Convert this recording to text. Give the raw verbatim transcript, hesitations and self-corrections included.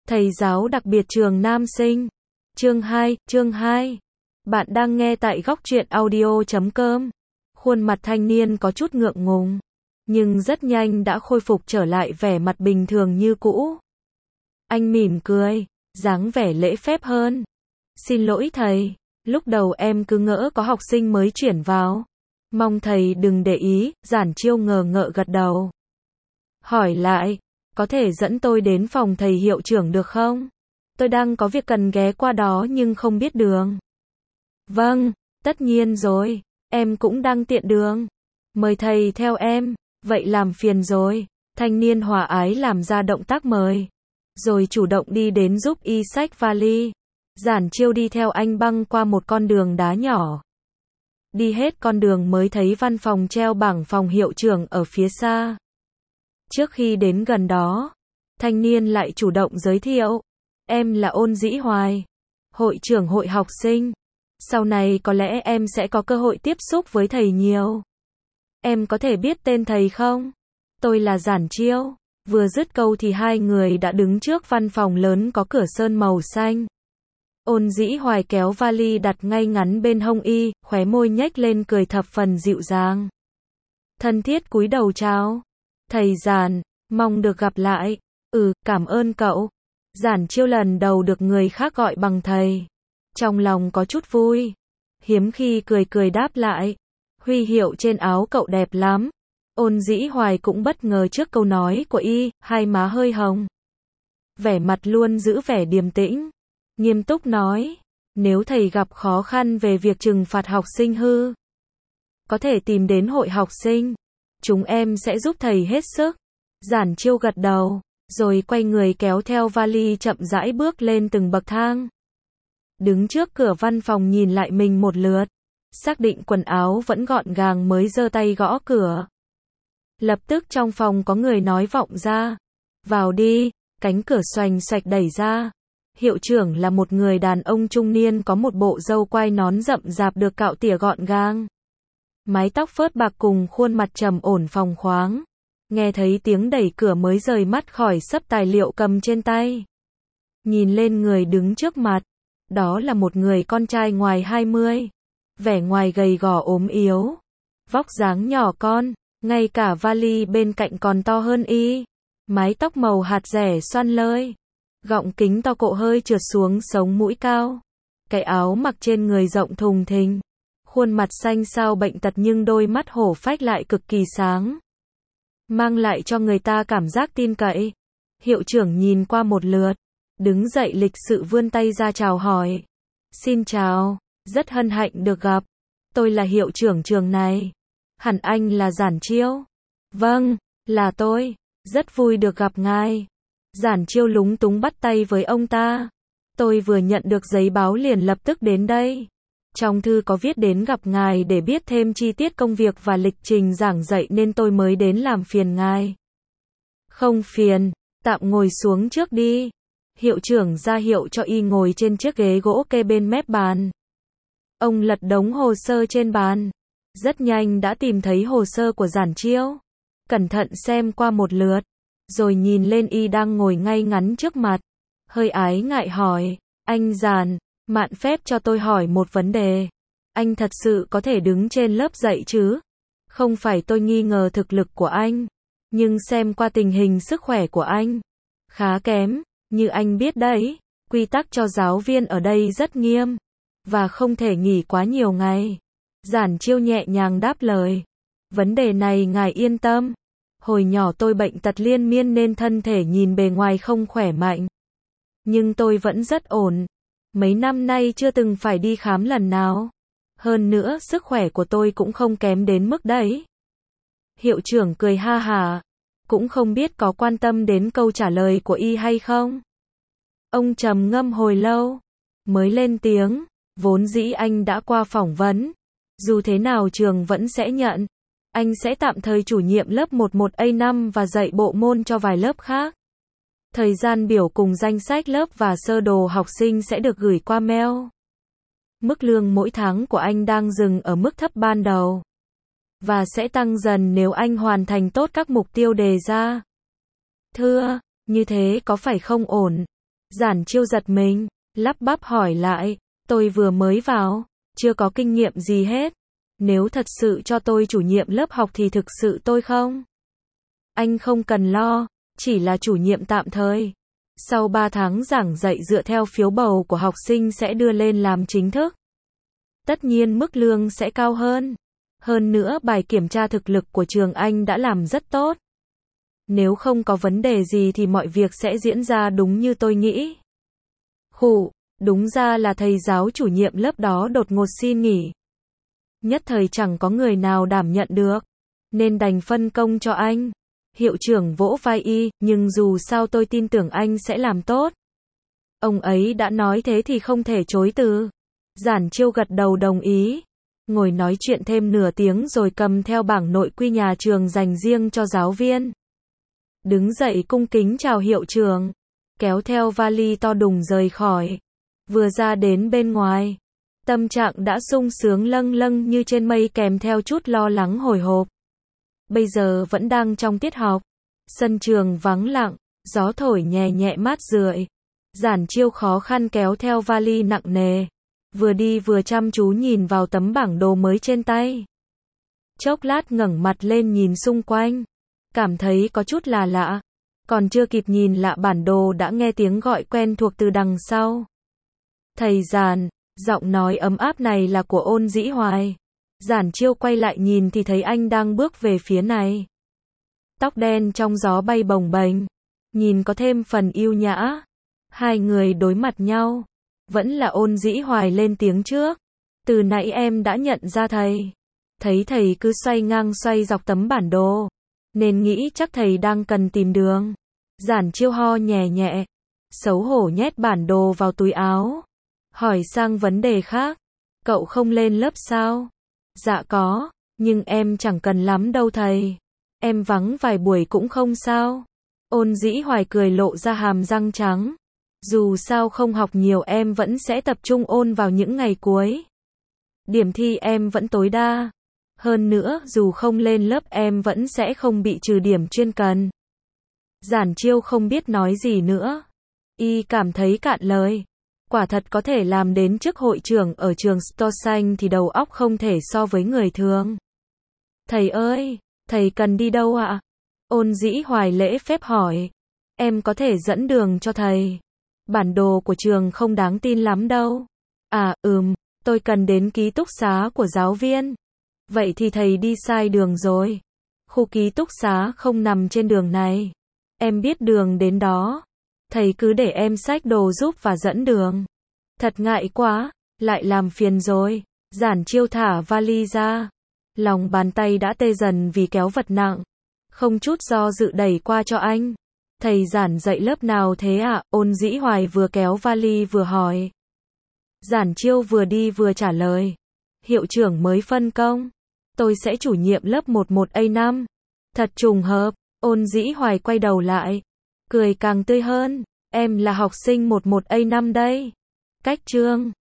Thầy giáo đặc biệt trường nam sinh. Chương hai, chương hai. Bạn đang nghe tại góc truyện audio chấm com. Khuôn mặt thanh niên có chút ngượng ngùng, nhưng rất nhanh đã khôi phục trở lại vẻ mặt bình thường như cũ. Anh mỉm cười, dáng vẻ lễ phép hơn. Xin lỗi thầy, lúc đầu em cứ ngỡ có học sinh mới chuyển vào. Mong thầy đừng để ý. Giản Chiêu ngờ ngợ gật đầu. Hỏi lại, có thể dẫn tôi đến phòng thầy hiệu trưởng được không? Tôi đang có việc cần ghé qua đó nhưng không biết đường. Vâng, tất nhiên rồi, em cũng đang tiện đường. Mời thầy theo em, vậy làm phiền rồi. Thanh niên hòa ái làm ra động tác mời, rồi chủ động đi đến giúp y xách vali. Giản Chiêu đi theo anh băng qua một con đường đá nhỏ. Đi hết con đường mới thấy văn phòng treo bảng phòng hiệu trưởng ở phía xa. Trước khi đến gần đó, thanh niên lại chủ động giới thiệu. Em là Ôn Dĩ Hoài, hội trưởng hội học sinh. Sau này có lẽ em sẽ có cơ hội tiếp xúc với thầy nhiều. Em có thể biết tên thầy không? Tôi là Giản Chiêu. Vừa dứt câu thì hai người đã đứng trước văn phòng lớn có cửa sơn màu xanh. Ôn Dĩ Hoài kéo vali đặt ngay ngắn bên hông y, khóe môi nhếch lên cười thập phần dịu dàng. Thân thiết cúi đầu chào. Thầy Giản, mong được gặp lại. Ừ, cảm ơn cậu. Giản Chiêu lần đầu được người khác gọi bằng thầy. Trong lòng có chút vui. Hiếm khi cười cười đáp lại. Huy hiệu trên áo cậu đẹp lắm. Ôn Dĩ Hoài cũng bất ngờ trước câu nói của y, hai má hơi hồng. Vẻ mặt luôn giữ vẻ điềm tĩnh. Nghiêm túc nói, nếu thầy gặp khó khăn về việc trừng phạt học sinh hư, có thể tìm đến hội học sinh. Chúng em sẽ giúp thầy hết sức. Giản Chiêu gật đầu, rồi quay người kéo theo vali chậm rãi bước lên từng bậc thang. Đứng trước cửa văn phòng nhìn lại mình một lượt, xác định quần áo vẫn gọn gàng mới giơ tay gõ cửa. Lập tức trong phòng có người nói vọng ra. Vào đi. Cánh cửa xoành xoạch đẩy ra. Hiệu trưởng là một người đàn ông trung niên có một bộ râu quai nón rậm rạp được cạo tỉa gọn gàng. Mái tóc phớt bạc cùng khuôn mặt trầm ổn phóng khoáng. Nghe thấy tiếng đẩy cửa mới rời mắt khỏi xấp tài liệu cầm trên tay. Nhìn lên người đứng trước mặt. Đó là một người con trai ngoài hai mươi. Vẻ ngoài gầy gò ốm yếu. Vóc dáng nhỏ con. Ngay cả vali bên cạnh còn to hơn y. Mái tóc màu hạt rẻ xoăn lơi. Gọng kính to cộ hơi trượt xuống sống mũi cao. Cái áo mặc trên người rộng thùng thình. Khuôn mặt xanh xao bệnh tật nhưng đôi mắt hổ phách lại cực kỳ sáng. Mang lại cho người ta cảm giác tin cậy. Hiệu trưởng nhìn qua một lượt. Đứng dậy lịch sự vươn tay ra chào hỏi. Xin chào, rất hân hạnh được gặp. Tôi là hiệu trưởng trường này. Hẳn anh là Giản Chiêu. Vâng, là tôi. Rất vui được gặp ngài. Giản Chiêu lúng túng bắt tay với ông ta. Tôi vừa nhận được giấy báo liền lập tức đến đây. Trong thư có viết đến gặp ngài để biết thêm chi tiết công việc và lịch trình giảng dạy nên tôi mới đến làm phiền ngài. Không phiền, tạm ngồi xuống trước đi. Hiệu trưởng ra hiệu cho y ngồi trên chiếc ghế gỗ kê bên mép bàn. Ông lật đống hồ sơ trên bàn. Rất nhanh đã tìm thấy hồ sơ của Giản Chiêu. Cẩn thận xem qua một lượt. Rồi nhìn lên y đang ngồi ngay ngắn trước mặt. Hơi ái ngại hỏi. Anh Giản, mạn phép cho tôi hỏi một vấn đề. Anh thật sự có thể đứng trên lớp dạy chứ? Không phải tôi nghi ngờ thực lực của anh. Nhưng xem qua tình hình sức khỏe của anh. Khá kém. Như anh biết đấy. Quy tắc cho giáo viên ở đây rất nghiêm. Và không thể nghỉ quá nhiều ngày. Giản Chiêu nhẹ nhàng đáp lời. Vấn đề này ngài yên tâm. Hồi nhỏ tôi bệnh tật liên miên nên thân thể nhìn bề ngoài không khỏe mạnh. Nhưng tôi vẫn rất ổn. Mấy năm nay chưa từng phải đi khám lần nào. Hơn nữa sức khỏe của tôi cũng không kém đến mức đấy. Hiệu trưởng cười ha hả. Cũng không biết có quan tâm đến câu trả lời của y hay không. Ông trầm ngâm hồi lâu. Mới lên tiếng. Vốn dĩ anh đã qua phỏng vấn. Dù thế nào trường vẫn sẽ nhận. Anh sẽ tạm thời chủ nhiệm lớp mười một A năm và dạy bộ môn cho vài lớp khác. Thời gian biểu cùng danh sách lớp và sơ đồ học sinh sẽ được gửi qua mail. Mức lương mỗi tháng của anh đang dừng ở mức thấp ban đầu. Và sẽ tăng dần nếu anh hoàn thành tốt các mục tiêu đề ra. Thưa, như thế có phải không ổn? Giản Chiêu giật mình, lắp bắp hỏi lại, tôi vừa mới vào, chưa có kinh nghiệm gì hết. Nếu thật sự cho tôi chủ nhiệm lớp học thì thực sự tôi không. Anh không cần lo, chỉ là chủ nhiệm tạm thời. Sau ba tháng giảng dạy dựa theo phiếu bầu của học sinh sẽ đưa lên làm chính thức. Tất nhiên mức lương sẽ cao hơn. Hơn nữa bài kiểm tra thực lực của trường anh đã làm rất tốt. Nếu không có vấn đề gì thì mọi việc sẽ diễn ra đúng như tôi nghĩ. Khụ, đúng ra là thầy giáo chủ nhiệm lớp đó đột ngột xin nghỉ. Nhất thời chẳng có người nào đảm nhận được, nên đành phân công cho anh. Hiệu trưởng vỗ vai y, nhưng dù sao tôi tin tưởng anh sẽ làm tốt. Ông ấy đã nói thế thì không thể chối từ. Giản Chiêu gật đầu đồng ý. Ngồi nói chuyện thêm nửa tiếng rồi cầm theo bảng nội quy nhà trường dành riêng cho giáo viên. Đứng dậy cung kính chào hiệu trưởng. Kéo theo vali to đùng rời khỏi. Vừa ra đến bên ngoài. Tâm trạng đã sung sướng lâng lâng như trên mây kèm theo chút lo lắng hồi hộp. Bây giờ vẫn đang trong tiết học. Sân trường vắng lặng, gió thổi nhẹ nhẹ mát rượi. Giản Chiêu khó khăn kéo theo vali nặng nề. Vừa đi vừa chăm chú nhìn vào tấm bảng đồ mới trên tay. Chốc lát ngẩng mặt lên nhìn xung quanh. Cảm thấy có chút là lạ. Còn chưa kịp nhìn lạ bản đồ đã nghe tiếng gọi quen thuộc từ đằng sau. Thầy Giản, giọng nói ấm áp này là của Ôn Dĩ Hoài. Giản Chiêu quay lại nhìn thì thấy anh đang bước về phía này. Tóc đen trong gió bay bồng bềnh, nhìn có thêm phần yêu nhã. Hai người đối mặt nhau. Vẫn là Ôn Dĩ Hoài lên tiếng trước. Từ nãy em đã nhận ra thầy. Thấy thầy cứ xoay ngang xoay dọc tấm bản đồ, nên nghĩ chắc thầy đang cần tìm đường. Giản Chiêu ho nhẹ nhẹ, xấu hổ nhét bản đồ vào túi áo. Hỏi sang vấn đề khác. Cậu không lên lớp sao? Dạ có, nhưng em chẳng cần lắm đâu thầy. Em vắng vài buổi cũng không sao. Ôn Dĩ Hoài cười lộ ra hàm răng trắng. Dù sao không học nhiều em vẫn sẽ tập trung ôn vào những ngày cuối. Điểm thi em vẫn tối đa. Hơn nữa, dù không lên lớp em vẫn sẽ không bị trừ điểm chuyên cần. Giản Chiêu không biết nói gì nữa. Y cảm thấy cạn lời. Quả thật có thể làm đến chức hội trưởng ở trường Storsanh thì đầu óc không thể so với người thường. Thầy ơi, thầy cần đi đâu ạ? Ôn Dĩ Hoài lễ phép hỏi. Em có thể dẫn đường cho thầy. Bản đồ của trường không đáng tin lắm đâu. À, ừm, tôi cần đến ký túc xá của giáo viên. Vậy thì thầy đi sai đường rồi. Khu ký túc xá không nằm trên đường này. Em biết đường đến đó. Thầy cứ để em xách đồ giúp và dẫn đường. Thật ngại quá, lại làm phiền rồi. Giản Chiêu thả vali ra. Lòng bàn tay đã tê dần vì kéo vật nặng. Không chút do dự đẩy qua cho anh. Thầy Giản dạy lớp nào thế ạ? À? Ôn Dĩ Hoài vừa kéo vali vừa hỏi. Giản Chiêu vừa đi vừa trả lời. Hiệu trưởng mới phân công. Tôi sẽ chủ nhiệm lớp mười một A năm. Thật trùng hợp. Ôn Dĩ Hoài quay đầu lại. Cười càng tươi hơn. Em là học sinh mười một A năm đây. Cách chương